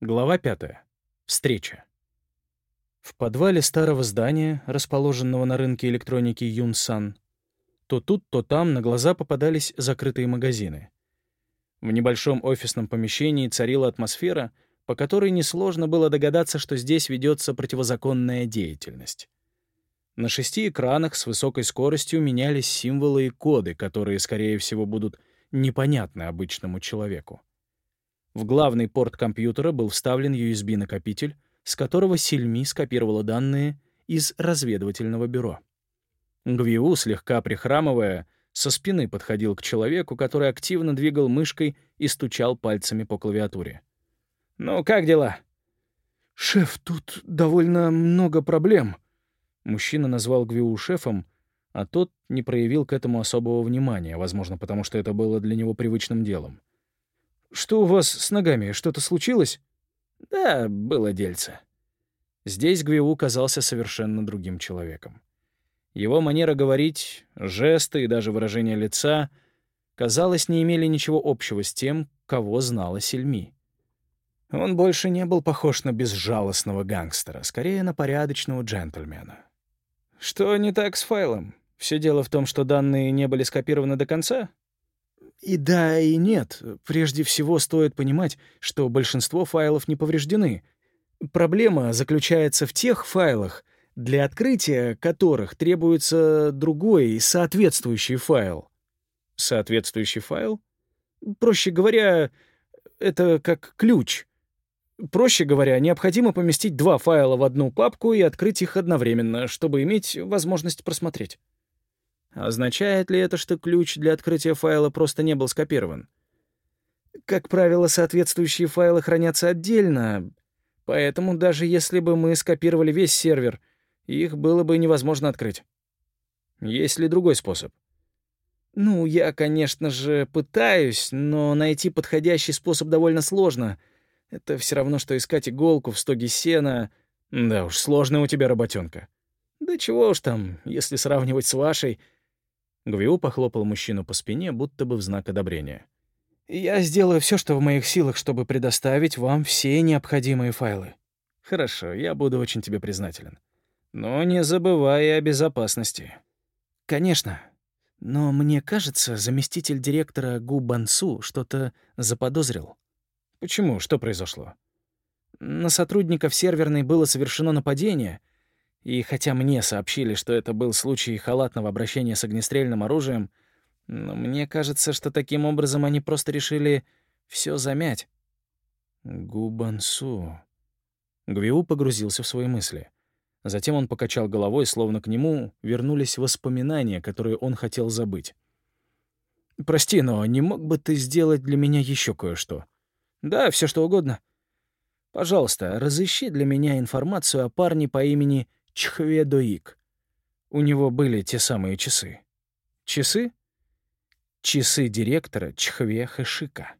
Глава 5. Встреча. В подвале старого здания, расположенного на рынке электроники Юнсан, то тут, то там на глаза попадались закрытые магазины. В небольшом офисном помещении царила атмосфера, по которой несложно было догадаться, что здесь ведется противозаконная деятельность. На 6 экранах с высокой скоростью менялись символы и коды, которые, скорее всего, будут непонятны обычному человеку. В главный порт компьютера был вставлен USB-накопитель, с которого Сильми скопировала данные из разведывательного бюро. Гвиу, слегка прихрамывая, со спины подходил к человеку, который активно двигал мышкой и стучал пальцами по клавиатуре. «Ну, как дела?» «Шеф, тут довольно много проблем». Мужчина назвал Гвиу шефом, а тот не проявил к этому особого внимания, возможно, потому что это было для него привычным делом. «Что у вас с ногами? Что-то случилось?» «Да, было дельце». Здесь Гвиу казался совершенно другим человеком. Его манера говорить, жесты и даже выражение лица, казалось, не имели ничего общего с тем, кого знала Сильми. Он больше не был похож на безжалостного гангстера, скорее на порядочного джентльмена. «Что не так с файлом? Все дело в том, что данные не были скопированы до конца?» И да, и нет. Прежде всего стоит понимать, что большинство файлов не повреждены. Проблема заключается в тех файлах, для открытия которых требуется другой, соответствующий файл. Соответствующий файл? Проще говоря, это как ключ. Проще говоря, необходимо поместить 2 файла в одну папку и открыть их одновременно, чтобы иметь возможность просмотреть. Означает ли это, что ключ для открытия файла просто не был скопирован? Как правило, соответствующие файлы хранятся отдельно, поэтому даже если бы мы скопировали весь сервер, их было бы невозможно открыть. Есть ли другой способ? Ну, я, конечно же, пытаюсь, но найти подходящий способ довольно сложно. Это все равно, что искать иголку в стоге сена. Да уж, сложная у тебя работенка. Да чего уж там, если сравнивать с вашей. Гвиу похлопал мужчину по спине, будто бы в знак одобрения. «Я сделаю все, что в моих силах, чтобы предоставить вам все необходимые файлы». «Хорошо, я буду очень тебе признателен. Но не забывай о безопасности». «Конечно. Но мне кажется, заместитель директора Гу Бансу что-то заподозрил». «Почему? Что произошло?» «На сотрудников серверной было совершено нападение, и хотя мне сообщили, что это был случай халатного обращения с огнестрельным оружием, но мне кажется, что таким образом они просто решили все замять». Гу Бансу. Гвиу погрузился в свои мысли. Затем он покачал головой, словно к нему вернулись воспоминания, которые он хотел забыть. «Прости, но не мог бы ты сделать для меня еще кое-что?» «Да, все что угодно». «Пожалуйста, разыщи для меня информацию о парне по имени Чхве Доик. У него были те самые часы». «Часы?» «Часы директора Чхве Хэшика».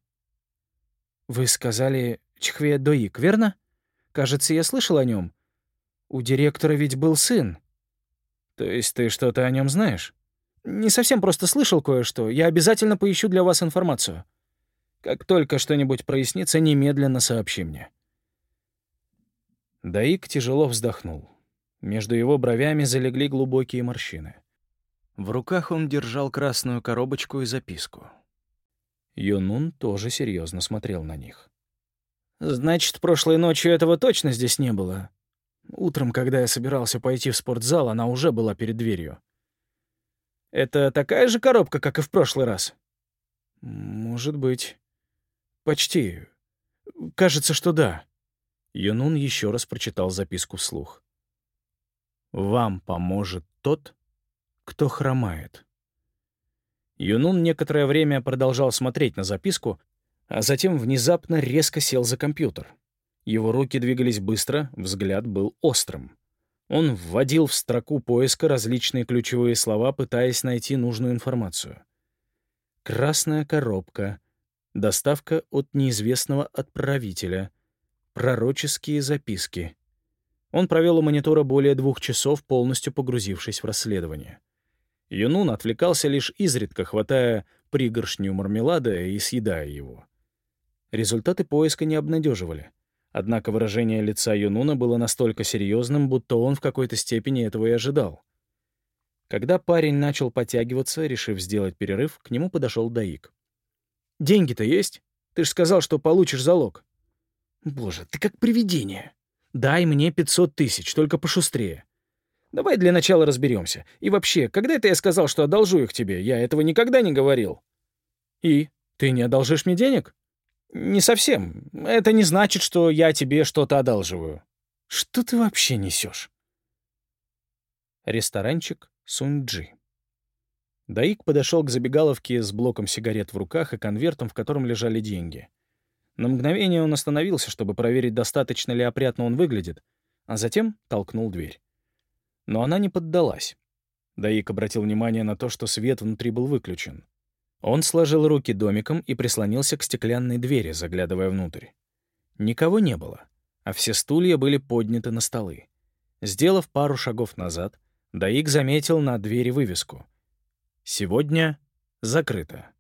«Вы сказали Чхве Доик, верно? Кажется, я слышал о нем. У директора ведь был сын». «То есть ты что-то о нем знаешь?» «Не совсем, просто слышал кое-что. Я обязательно поищу для вас информацию. Как только что-нибудь прояснится, немедленно сообщи мне». Доик тяжело вздохнул. Между его бровями залегли глубокие морщины. В руках он держал красную коробочку и записку. Юнун тоже серьезно смотрел на них. «Значит, прошлой ночью этого точно здесь не было. Утром, когда я собирался пойти в спортзал, она уже была перед дверью». «Это такая же коробка, как и в прошлый раз?» «Может быть. Почти. Кажется, что да». Юнун еще раз прочитал записку вслух. «Вам поможет тот, кто хромает». Юнун некоторое время продолжал смотреть на записку, а затем внезапно резко сел за компьютер. Его руки двигались быстро, взгляд был острым. Он вводил в строку поиска различные ключевые слова, пытаясь найти нужную информацию. «Красная коробка», «Доставка от неизвестного отправителя», «Пророческие записки». Он провел у монитора более 2 часов, полностью погрузившись в расследование. Юнун отвлекался лишь изредка, хватая пригоршню мармелада и съедая его. Результаты поиска не обнадеживали. Однако выражение лица Юнуна было настолько серьезным, будто он в какой-то степени этого и ожидал. Когда парень начал подтягиваться, решив сделать перерыв, к нему подошел Даик. «Деньги-то есть? Ты же сказал, что получишь залог». «Боже, ты как привидение. Дай мне 500 тысяч, только пошустрее. Давай для начала разберемся. И вообще, когда это я сказал, что одолжу их тебе? Я этого никогда не говорил». «И? Ты не одолжишь мне денег?» «Не совсем. Это не значит, что я тебе что-то одалживаю». «Что ты вообще несешь?» Ресторанчик Сунь-Джи. Даик подошел к забегаловке с блоком сигарет в руках и конвертом, в котором лежали деньги. На мгновение он остановился, чтобы проверить, достаточно ли опрятно он выглядит, а затем толкнул дверь. Но она не поддалась. Даик обратил внимание на то, что свет внутри был выключен. Он сложил руки домиком и прислонился к стеклянной двери, заглядывая внутрь. Никого не было, а все стулья были подняты на столы. Сделав пару шагов назад, Даик заметил на двери вывеску. «Сегодня закрыто».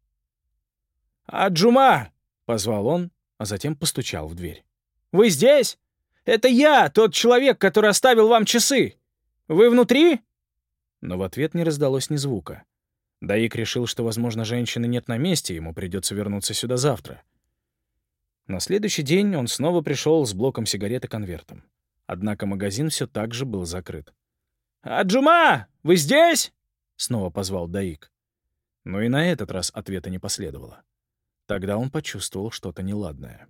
«Аджума!» — позвал он, а затем постучал в дверь. «Вы здесь? Это я, тот человек, который оставил вам часы. Вы внутри?» Но в ответ не раздалось ни звука. Даик решил, что, возможно, женщины нет на месте, ему придется вернуться сюда завтра. На следующий день он снова пришел с блоком сигарет и конвертом. Однако магазин все так же был закрыт. «Аджума, вы здесь?» — снова позвал Даик. Но и на этот раз ответа не последовало. Тогда он почувствовал что-то неладное.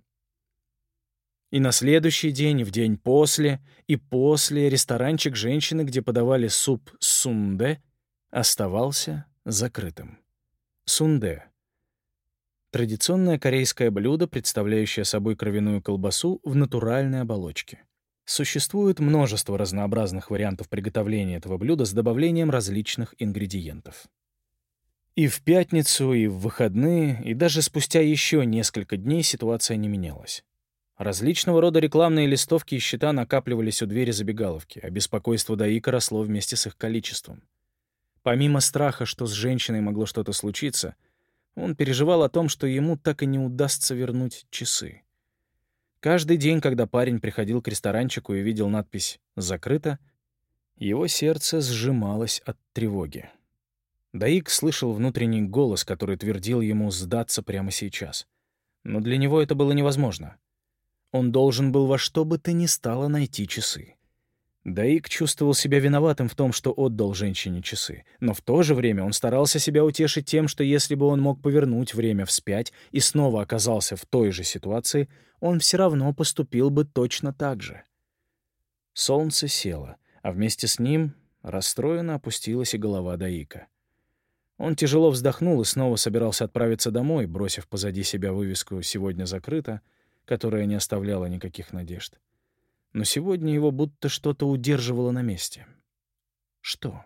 И на следующий день, и в день после, и после ресторанчик женщины, где подавали суп сунде, оставался закрытым. Сунде — традиционное корейское блюдо, представляющее собой кровяную колбасу в натуральной оболочке. Существует множество разнообразных вариантов приготовления этого блюда с добавлением различных ингредиентов. И в пятницу, и в выходные, и даже спустя еще несколько дней ситуация не менялась. Различного рода рекламные листовки и счета накапливались у двери забегаловки, а беспокойство Даика росло вместе с их количеством. Помимо страха, что с женщиной могло что-то случиться, он переживал о том, что ему так и не удастся вернуть часы. Каждый день, когда парень приходил к ресторанчику и видел надпись «Закрыто», его сердце сжималось от тревоги. Даик слышал внутренний голос, который твердил ему сдаться прямо сейчас. Но для него это было невозможно. Он должен был во что бы то ни стало найти часы. Даик чувствовал себя виноватым в том, что отдал женщине часы, но в то же время он старался себя утешить тем, что если бы он мог повернуть время вспять и снова оказался в той же ситуации, он все равно поступил бы точно так же. Солнце село, а вместе с ним расстроенно опустилась и голова Даика. Он тяжело вздохнул и снова собирался отправиться домой, бросив позади себя вывеску «Сегодня закрыто», которая не оставляла никаких надежд. Но сегодня его будто что-то удерживало на месте. Что?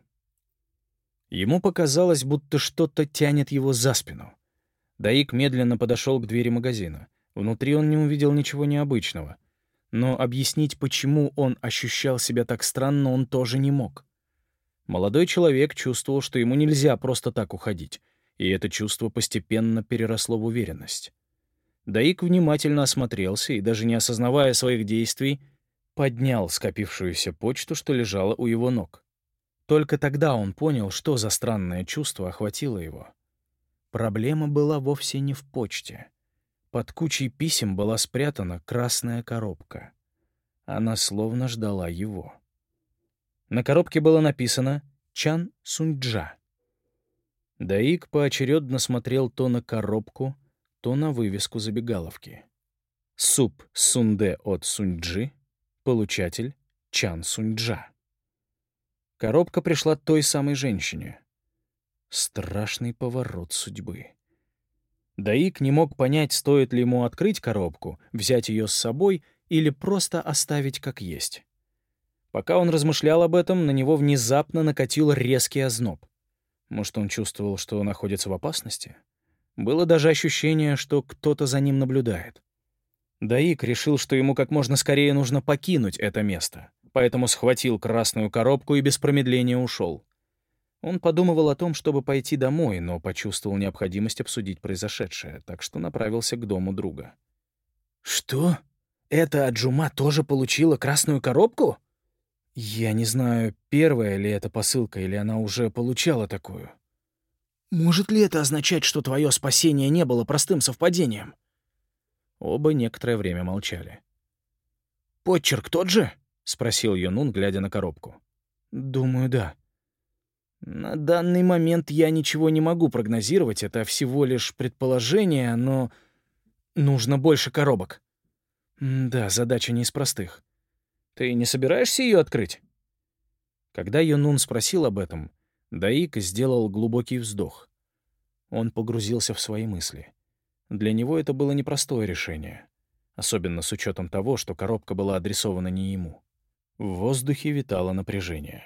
Ему показалось, будто что-то тянет его за спину. Даик медленно подошел к двери магазина. Внутри он не увидел ничего необычного. Но объяснить, почему он ощущал себя так странно, он тоже не мог. Молодой человек чувствовал, что ему нельзя просто так уходить, и это чувство постепенно переросло в уверенность. Даик внимательно осмотрелся и, даже не осознавая своих действий, поднял скопившуюся почту, что лежала у его ног. Только тогда он понял, что за странное чувство охватило его. Проблема была вовсе не в почте. Под кучей писем была спрятана красная коробка. Она словно ждала его. На коробке было написано «Чан Суньджа». Даик поочередно смотрел то на коробку, то на вывеску забегаловки. Суп сунде от Суньджи, получатель Чан Суньджа. Коробка пришла той самой женщине. Страшный поворот судьбы. Даик не мог понять, стоит ли ему открыть коробку, взять ее с собой или просто оставить как есть. Пока он размышлял об этом, на него внезапно накатил резкий озноб. Может, он чувствовал, что находится в опасности? Было даже ощущение, что кто-то за ним наблюдает. Даик решил, что ему как можно скорее нужно покинуть это место, поэтому схватил красную коробку и без промедления ушел. Он подумывал о том, чтобы пойти домой, но почувствовал необходимость обсудить произошедшее, так что направился к дому друга. «Что? Эта Аджума тоже получила красную коробку? Я не знаю, первая ли это посылка, или она уже получала такую. Может ли это означать, что твое спасение не было простым совпадением? Оба некоторое время молчали. «Почерк тот же?» — спросил Юнун, глядя на коробку. «Думаю, да. На данный момент я ничего не могу прогнозировать, это всего лишь предположение, но нужно больше коробок». «Да, задача не из простых. Ты не собираешься ее открыть?» Когда Юнун спросил об этом, Даик сделал глубокий вздох. Он погрузился в свои мысли. Для него это было непростое решение, особенно с учетом того, что коробка была адресована не ему. В воздухе витало напряжение.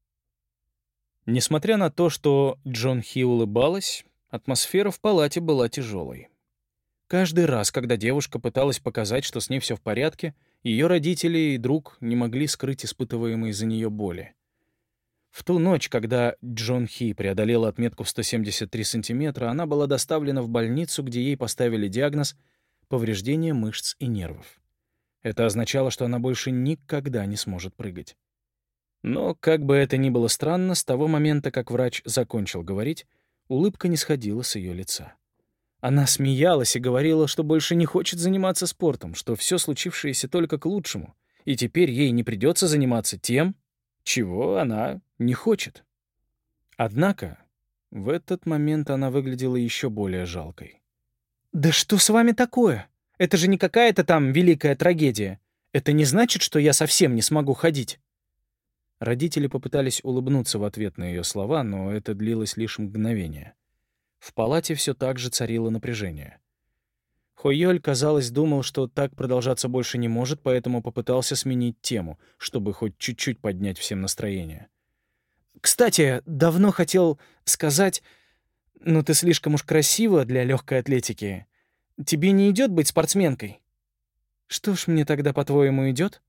Несмотря на то, что Джон Хи улыбалась, атмосфера в палате была тяжелой. Каждый раз, когда девушка пыталась показать, что с ней все в порядке, ее родители и друг не могли скрыть испытываемые за нее боли. В ту ночь, когда Джон Хи преодолела отметку в 173 сантиметра, она была доставлена в больницу, где ей поставили диагноз «повреждение мышц и нервов». Это означало, что она больше никогда не сможет прыгать. Но, как бы это ни было странно, с того момента, как врач закончил говорить, улыбка не сходила с ее лица. Она смеялась и говорила, что больше не хочет заниматься спортом, что все случившееся только к лучшему, и теперь ей не придется заниматься тем, чего она не хочет. Однако в этот момент она выглядела еще более жалкой. «Да что с вами такое? Это же не какая-то там великая трагедия. Это не значит, что я совсем не смогу ходить». Родители попытались улыбнуться в ответ на ее слова, но это длилось лишь мгновение. В палате все так же царило напряжение. Хойоль, казалось, думал, что так продолжаться больше не может, поэтому попытался сменить тему, чтобы хоть чуть-чуть поднять всем настроение. «Кстати, давно хотел сказать, но ты слишком уж красива для легкой атлетики. Тебе не идет быть спортсменкой?» «Что ж мне тогда, по-твоему, идет?»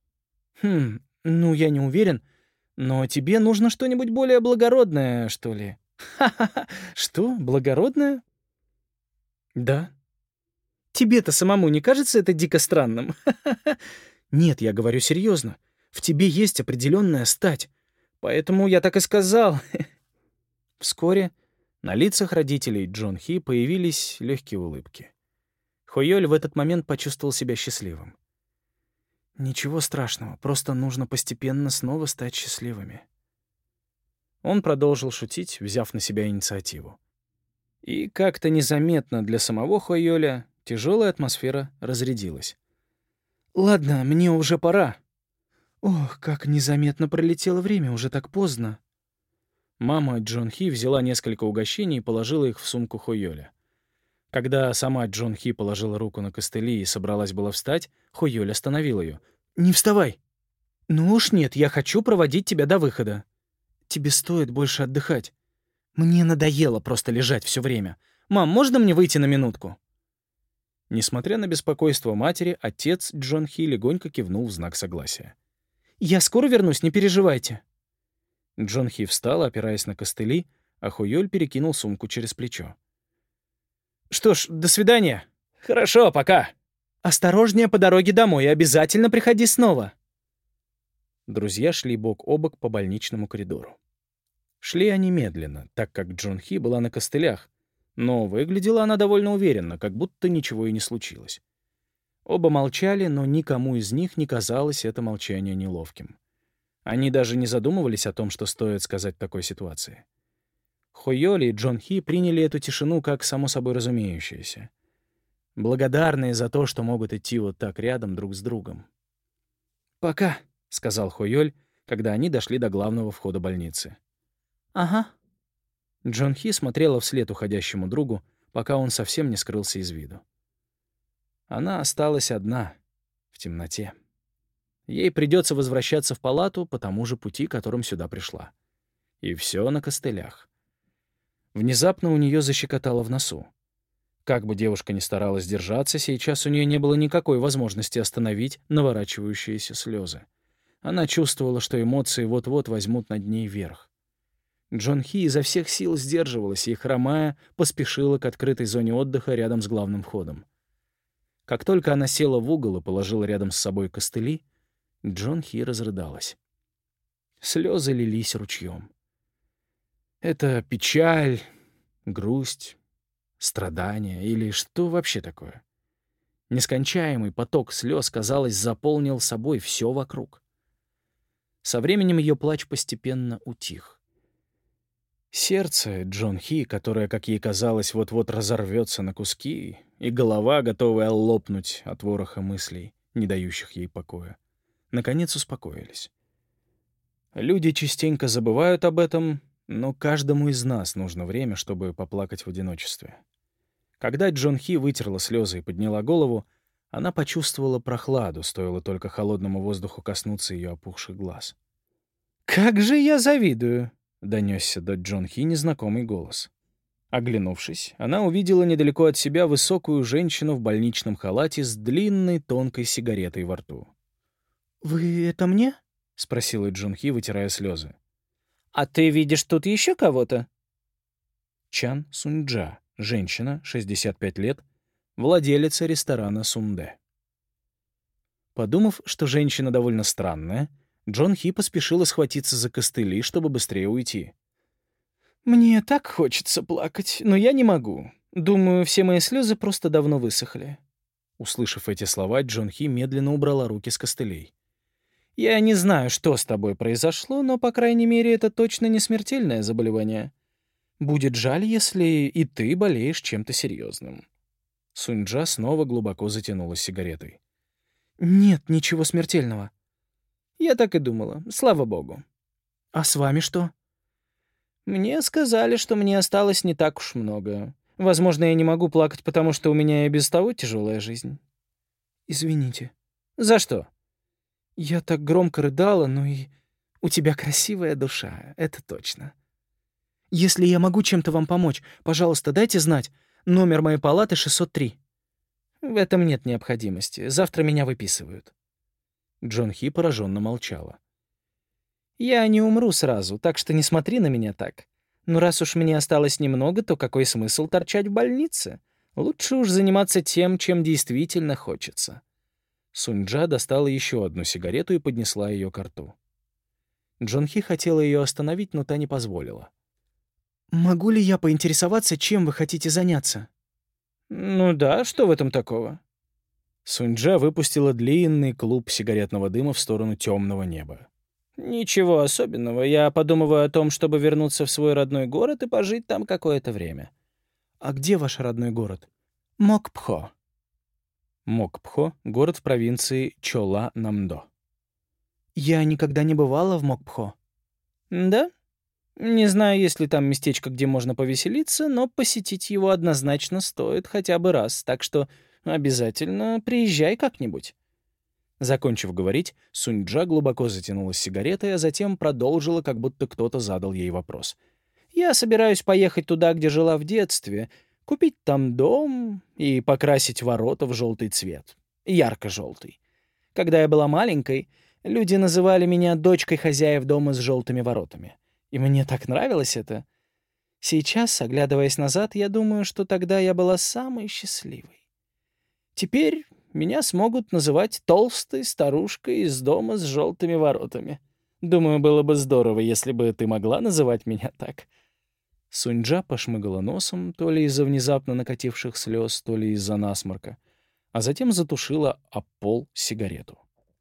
Ну, я не уверен, но тебе нужно что-нибудь более благородное, что ли?» «Ха-ха-ха! Что, благородное?» «Да». «Тебе-то самому не кажется это дико странным?» «Нет, я говорю серьезно. В тебе есть определенная стать. Поэтому я так и сказал». Вскоре на лицах родителей Джон Хи появились легкие улыбки. Хойоль в этот момент почувствовал себя счастливым. «Ничего страшного, просто нужно постепенно снова стать счастливыми». Он продолжил шутить, взяв на себя инициативу. И как-то незаметно для самого Хойоля тяжелая атмосфера разрядилась. «Ладно, мне уже пора». «Ох, как незаметно пролетело время, уже так поздно». Мама Джон Хи взяла несколько угощений и положила их в сумку Хойоля. Когда сама Джон Хи положила руку на костыли и собралась была встать, Хойоль остановил ее. «Не вставай!» «Ну уж нет, я хочу проводить тебя до выхода. Тебе стоит больше отдыхать. Мне надоело просто лежать все время. Мам, можно мне выйти на минутку?» Несмотря на беспокойство матери, отец Джон Хи легонько кивнул в знак согласия. «Я скоро вернусь, не переживайте». Джон Хи встал, опираясь на костыли, а Хуёль перекинул сумку через плечо. «Что ж, до свидания». «Хорошо, пока». «Осторожнее по дороге домой и обязательно приходи снова». Друзья шли бок о бок по больничному коридору. Шли они медленно, так как Джон Хи была на костылях, но выглядела она довольно уверенно, как будто ничего и не случилось. Оба молчали, но никому из них не казалось это молчание неловким. Они даже не задумывались о том, что стоит сказать в такой ситуации. Хойоли и Джон Хи приняли эту тишину как само собой разумеющееся, благодарные за то, что могут идти вот так рядом друг с другом. «Пока», — сказал Хойоль, когда они дошли до главного входа больницы. «Ага». Джон Хи смотрела вслед уходящему другу, пока он совсем не скрылся из виду. Она осталась одна, в темноте. Ей придется возвращаться в палату по тому же пути, которым сюда пришла. И все на костылях. Внезапно у нее защекотало в носу. Как бы девушка ни старалась держаться, сейчас у нее не было никакой возможности остановить наворачивающиеся слезы. Она чувствовала, что эмоции вот-вот возьмут над ней верх. Джон Хи изо всех сил сдерживалась и, хромая, поспешила к открытой зоне отдыха рядом с главным входом. Как только она села в угол и положила рядом с собой костыли, Джон Хи разрыдалась. Слезы лились ручьем. Это печаль, грусть, страдание или что вообще такое? Нескончаемый поток слез, казалось, заполнил собой все вокруг. Со временем ее плач постепенно утих. Сердце Джон Хи, которое, как ей казалось, вот-вот разорвется на куски, и голова, готовая лопнуть от вороха мыслей, не дающих ей покоя, наконец успокоились. Люди частенько забывают об этом, но каждому из нас нужно время, чтобы поплакать в одиночестве. Когда Джон Хи вытерла слезы и подняла голову, она почувствовала прохладу, стоило только холодному воздуху коснуться ее опухших глаз. «Как же я завидую!» — донесся до Джон Хи незнакомый голос. Оглянувшись, она увидела недалеко от себя высокую женщину в больничном халате с длинной тонкой сигаретой во рту. «Вы это мне?» — спросила Джон Хи, вытирая слезы. «А ты видишь тут еще кого-то?» Чан Суньджа, женщина, 65 лет, владелица ресторана Сунде. Подумав, что женщина довольно странная, Джон Хи поспешила схватиться за костыли, чтобы быстрее уйти. «Мне так хочется плакать, но я не могу. Думаю, все мои слезы просто давно высохли». Услышав эти слова, Джон Хи медленно убрала руки с костылей. «Я не знаю, что с тобой произошло, но, по крайней мере, это точно не смертельное заболевание. Будет жаль, если и ты болеешь чем-то серьезным». Суньджа снова глубоко затянулась сигаретой. «Нет, ничего смертельного». «Я так и думала. Слава богу». «А с вами что?» «Мне сказали, что мне осталось не так уж много. Возможно, я не могу плакать, потому что у меня и без того тяжелая жизнь». «Извините». «За что?» «Я так громко рыдала, ну и у тебя красивая душа, это точно. Если я могу чем-то вам помочь, пожалуйста, дайте знать. Номер моей палаты 603». «В этом нет необходимости. Завтра меня выписывают». Джон Хи пораженно молчала. «Я не умру сразу, так что не смотри на меня так. Но раз уж мне осталось немного, то какой смысл торчать в больнице? Лучше уж заниматься тем, чем действительно хочется». Суньджа достала еще одну сигарету и поднесла ее к рту. Джон Хи хотела ее остановить, но та не позволила. «Могу ли я поинтересоваться, чем вы хотите заняться?» «Ну да, что в этом такого?» Суньджа выпустила длинный клуб сигаретного дыма в сторону темного неба. «Ничего особенного. Я подумываю о том, чтобы вернуться в свой родной город и пожить там какое-то время». «А где ваш родной город?» «Мокпхо». Мокпхо — город в провинции Чола-Намдо. «Я никогда не бывала в Мокпхо». «Да? Не знаю, есть ли там местечко, где можно повеселиться, но посетить его однозначно стоит хотя бы раз, так что обязательно приезжай как-нибудь». Закончив говорить, Суньджа глубоко затянулась сигаретой, а затем продолжила, как будто кто-то задал ей вопрос. «Я собираюсь поехать туда, где жила в детстве, купить там дом и покрасить ворота в желтый цвет. Ярко-желтый. Когда я была маленькой, люди называли меня дочкой хозяев дома с желтыми воротами. И мне так нравилось это. Сейчас, оглядываясь назад, я думаю, что тогда я была самой счастливой. Теперь меня смогут называть толстой старушкой из дома с желтыми воротами. Думаю, было бы здорово, если бы ты могла называть меня так». Суньджа пошмыгала носом, то ли из-за внезапно накативших слез, то ли из-за насморка, а затем затушила об пол сигарету.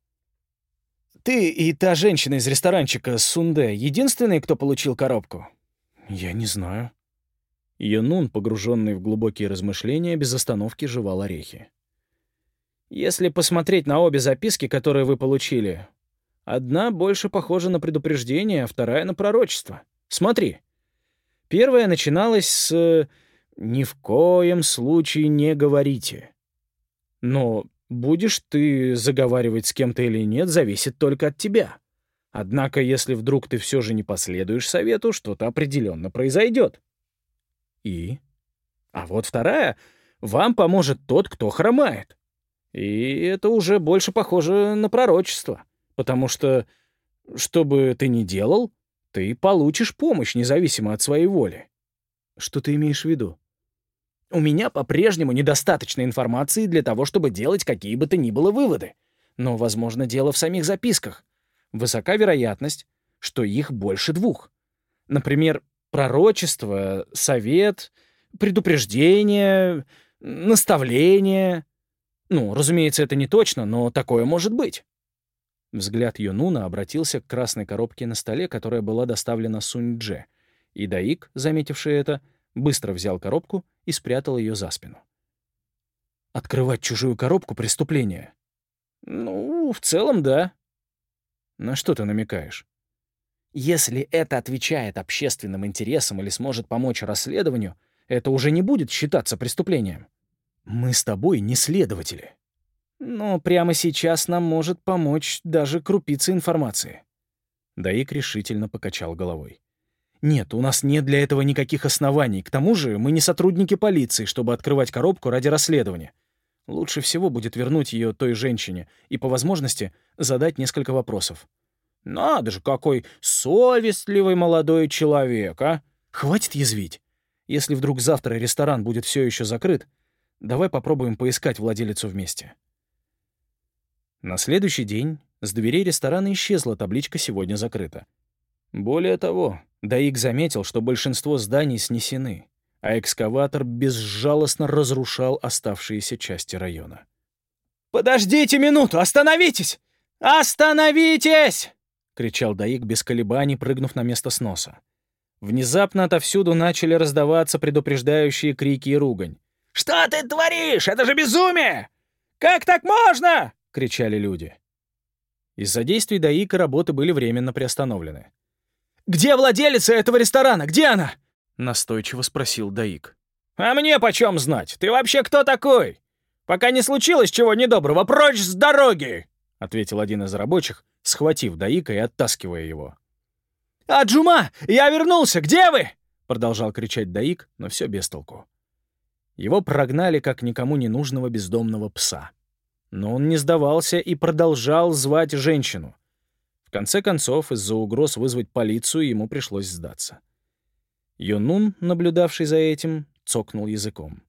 «Ты и та женщина из ресторанчика Сунде единственные, кто получил коробку?» «Я не знаю». Юнун, погруженный в глубокие размышления, без остановки жевал орехи. «Если посмотреть на обе записки, которые вы получили, одна больше похожа на предупреждение, а вторая — на пророчество. Смотри». Первая начиналась с «Ни в коем случае не говорите». Но будешь ты заговаривать с кем-то или нет, зависит только от тебя. Однако, если вдруг ты все же не последуешь совету, что-то определенно произойдет. И? А вот вторая — вам поможет тот, кто хромает. И это уже больше похоже на пророчество, потому что, что бы ты ни делал, ты получишь помощь, независимо от своей воли. Что ты имеешь в виду? У меня по-прежнему недостаточно информации для того, чтобы делать какие бы то ни было выводы. Но, возможно, дело в самих записках. Высока вероятность, что их больше 2. Например, пророчество, совет, предупреждение, наставление. Ну, разумеется, это не точно, но такое может быть. Взгляд Юнуна обратился к красной коробке на столе, которая была доставлена Сунь-Дже, и Даик, заметивший это, быстро взял коробку и спрятал ее за спину. «Открывать чужую коробку — преступление?» «Ну, в целом, да». «На что ты намекаешь?» «Если это отвечает общественным интересам или сможет помочь расследованию, это уже не будет считаться преступлением». «Мы с тобой не следователи». «Но прямо сейчас нам может помочь даже крупица информации». Даик решительно покачал головой. «Нет, у нас нет для этого никаких оснований. К тому же мы не сотрудники полиции, чтобы открывать коробку ради расследования. Лучше всего будет вернуть ее той женщине и, по возможности, задать несколько вопросов». «Надо же, какой совестливый молодой человек, а!» «Хватит язвить. Если вдруг завтра ресторан будет все еще закрыт, давай попробуем поискать владелицу вместе». На следующий день с дверей ресторана исчезла табличка «Сегодня закрыто». Более того, Даик заметил, что большинство зданий снесены, а экскаватор безжалостно разрушал оставшиеся части района. «Подождите минуту! Остановитесь! Остановитесь!» — кричал Даик без колебаний, прыгнув на место сноса. Внезапно отовсюду начали раздаваться предупреждающие крики и ругань. «Что ты творишь? Это же безумие! Как так можно?» — кричали люди. Из-за действий Даика работы были временно приостановлены. «Где владелица этого ресторана? Где она?» — настойчиво спросил Даик. «А мне почем знать? Ты вообще кто такой? Пока не случилось чего недоброго, прочь с дороги!» — ответил один из рабочих, схватив Даика и оттаскивая его. «Аджума, я вернулся! Где вы?» — продолжал кричать Даик, но все без толку. Его прогнали как никому не нужного бездомного пса. Но он не сдавался и продолжал звать женщину. В конце концов, из-за угроз вызвать полицию ему пришлось сдаться. Юнун, наблюдавший за этим, цокнул языком.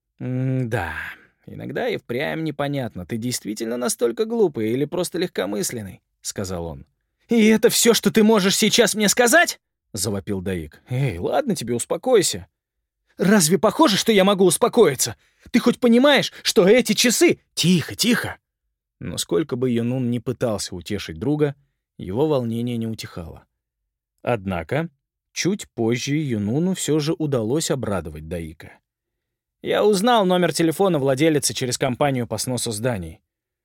«Да, иногда и впрямь непонятно, ты действительно настолько глупый или просто легкомысленный», — сказал он. «И это все, что ты можешь сейчас мне сказать?» — завопил Даик. «Эй, ладно тебе, успокойся». «Разве похоже, что я могу успокоиться? Ты хоть понимаешь, что эти часы...» «Тихо, тихо!» Но сколько бы Юнун ни пытался утешить друга, его волнение не утихало. Однако, чуть позже Юнуну все же удалось обрадовать Даика. «Я узнал номер телефона владелицы через компанию по сносу зданий».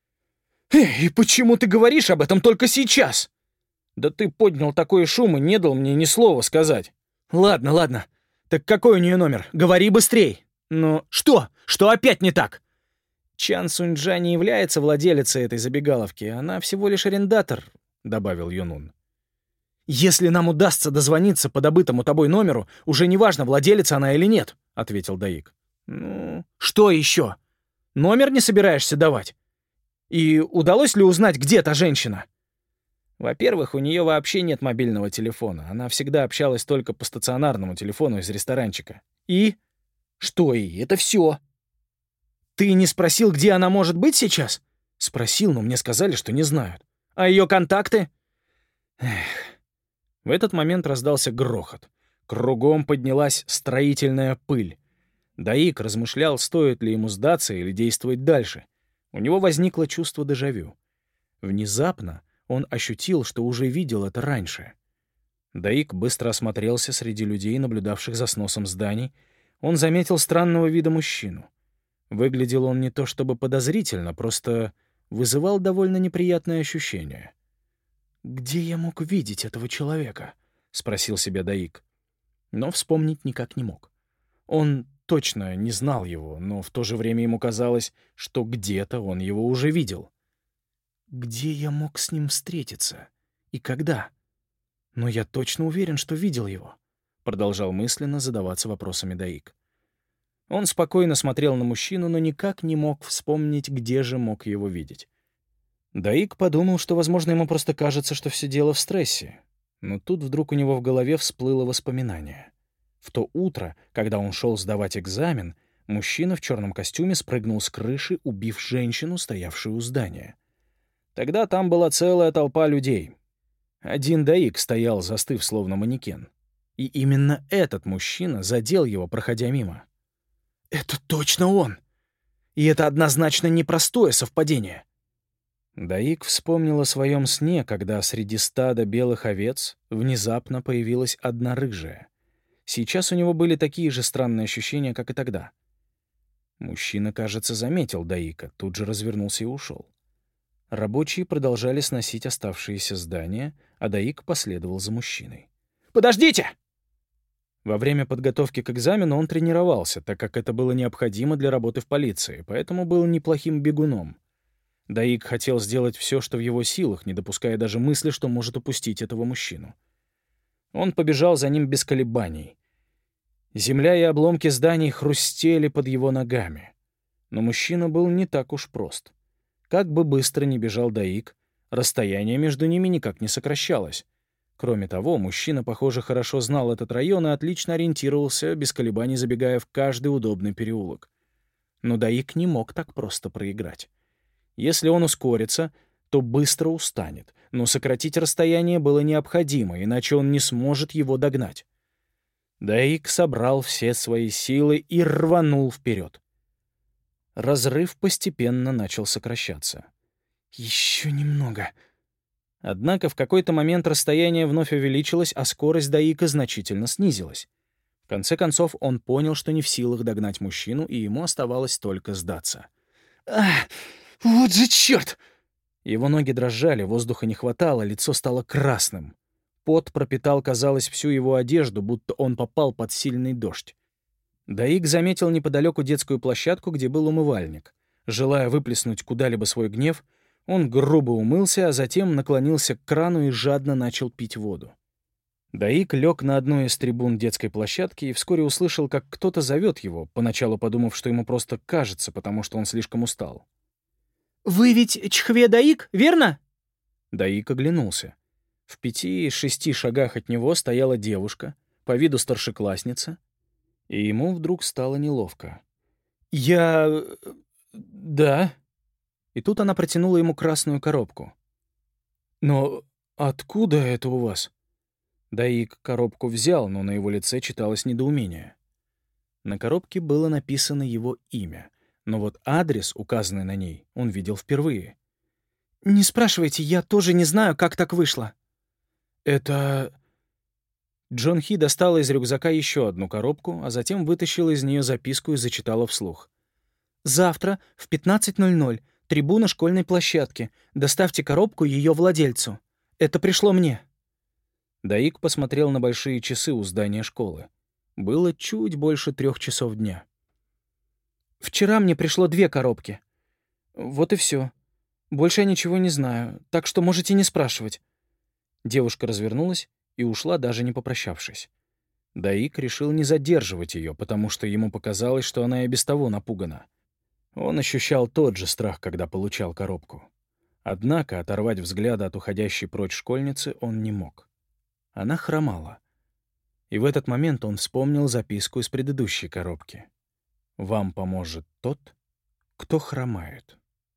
«Эй, и почему ты говоришь об этом только сейчас?» «Да ты поднял такой шум и не дал мне ни слова сказать». «Ладно, ладно. Так какой у нее номер? Говори быстрей!» «Ну, что? Что опять не так?» «Чан Суньджа не является владелицей этой забегаловки, она всего лишь арендатор», — добавил Юнун. «Если нам удастся дозвониться по добытому тобой номеру, уже неважно, владелица она или нет», — ответил Даик. «Ну, что еще? Номер не собираешься давать? И удалось ли узнать, где та женщина?» «Во-первых, у нее вообще нет мобильного телефона. Она всегда общалась только по стационарному телефону из ресторанчика. И? Что и? Это все. Ты не спросил, где она может быть сейчас?» «Спросил, но мне сказали, что не знают. А ее контакты?» Эх. В этот момент раздался грохот. Кругом поднялась строительная пыль. Даик размышлял, стоит ли ему сдаться или действовать дальше. У него возникло чувство дежавю. Внезапно он ощутил, что уже видел это раньше. Даик быстро осмотрелся среди людей, наблюдавших за сносом зданий. Он заметил странного вида мужчину. Выглядел он не то чтобы подозрительно, просто вызывал довольно неприятное ощущение. «Где я мог видеть этого человека?» — спросил себя Даик. Но вспомнить никак не мог. Он точно не знал его, но в то же время ему казалось, что где-то он его уже видел. «Где я мог с ним встретиться? И когда? Но я точно уверен, что видел его», — продолжал мысленно задаваться вопросами Даик. Он спокойно смотрел на мужчину, но никак не мог вспомнить, где же мог его видеть. Даик подумал, что, возможно, ему просто кажется, что все дело в стрессе. Но тут вдруг у него в голове всплыло воспоминание. В то утро, когда он шел сдавать экзамен, Мужчина в черном костюме спрыгнул с крыши, убив женщину, стоявшую у здания. Тогда там была целая толпа людей. Один Даик стоял, застыв, словно манекен. И именно этот мужчина задел его, проходя мимо. «Это точно он! И это однозначно непростое совпадение!» Даик вспомнил о своем сне, когда среди стада белых овец внезапно появилась одна рыжая. Сейчас у него были такие же странные ощущения, как и тогда. Мужчина, кажется, заметил Даика, тут же развернулся и ушел. Рабочие продолжали сносить оставшиеся здания, а Даик последовал за мужчиной. «Подождите!» Во время подготовки к экзамену он тренировался, так как это было необходимо для работы в полиции, поэтому был неплохим бегуном. Даик хотел сделать все, что в его силах, не допуская даже мысли, что может упустить этого мужчину. Он побежал за ним без колебаний. Земля и обломки зданий хрустели под его ногами. Но мужчина был не так уж прост. Как бы быстро ни бежал Даик, расстояние между ними никак не сокращалось. Кроме того, мужчина, похоже, хорошо знал этот район и отлично ориентировался, без колебаний забегая в каждый удобный переулок. Но Даик не мог так просто проиграть. Если он ускорится, то быстро устанет, но сократить расстояние было необходимо, иначе он не сможет его догнать. Даик собрал все свои силы и рванул вперед. Разрыв постепенно начал сокращаться. «Еще немного». Однако в какой-то момент расстояние вновь увеличилось, а скорость Даика значительно снизилась. В конце концов, он понял, что не в силах догнать мужчину, и ему оставалось только сдаться. «Ах, вот же черт!» Его ноги дрожали, воздуха не хватало, лицо стало красным. Пот пропитал, казалось, всю его одежду, будто он попал под сильный дождь. Даик заметил неподалеку детскую площадку, где был умывальник. Желая выплеснуть куда-либо свой гнев, он грубо умылся, а затем наклонился к крану и жадно начал пить воду. Даик лег на одну из трибун детской площадки и вскоре услышал, как кто-то зовет его, поначалу подумав, что ему просто кажется, потому что он слишком устал. «Вы ведь Чхве Даик, верно?» Даик оглянулся. В 5-6 шагах от него стояла девушка, по виду старшеклассница, и ему вдруг стало неловко. «Я... да». И тут она протянула ему красную коробку. «Но откуда это у вас?» Даик коробку взял, но на его лице читалось недоумение. На коробке было написано его имя, но вот адрес, указанный на ней, он видел впервые. «Не спрашивайте, я тоже не знаю, как так вышло». «Это...» Джон Хи достала из рюкзака еще одну коробку, а затем вытащила из нее записку и зачитала вслух. «Завтра в 15:00. Трибуна школьной площадки. Доставьте коробку ее владельцу. Это пришло мне». Даик посмотрел на большие часы у здания школы. Было чуть больше 3 часов дня. «Вчера мне пришло 2 коробки. Вот и все. Больше я ничего не знаю, так что можете не спрашивать». Девушка развернулась и ушла, даже не попрощавшись. Даик решил не задерживать ее, потому что ему показалось, что она и без того напугана. Он ощущал тот же страх, когда получал коробку. Однако оторвать взгляда от уходящей прочь школьницы он не мог. Она хромала. И в этот момент он вспомнил записку из предыдущей коробки. «Вам поможет тот, кто хромает».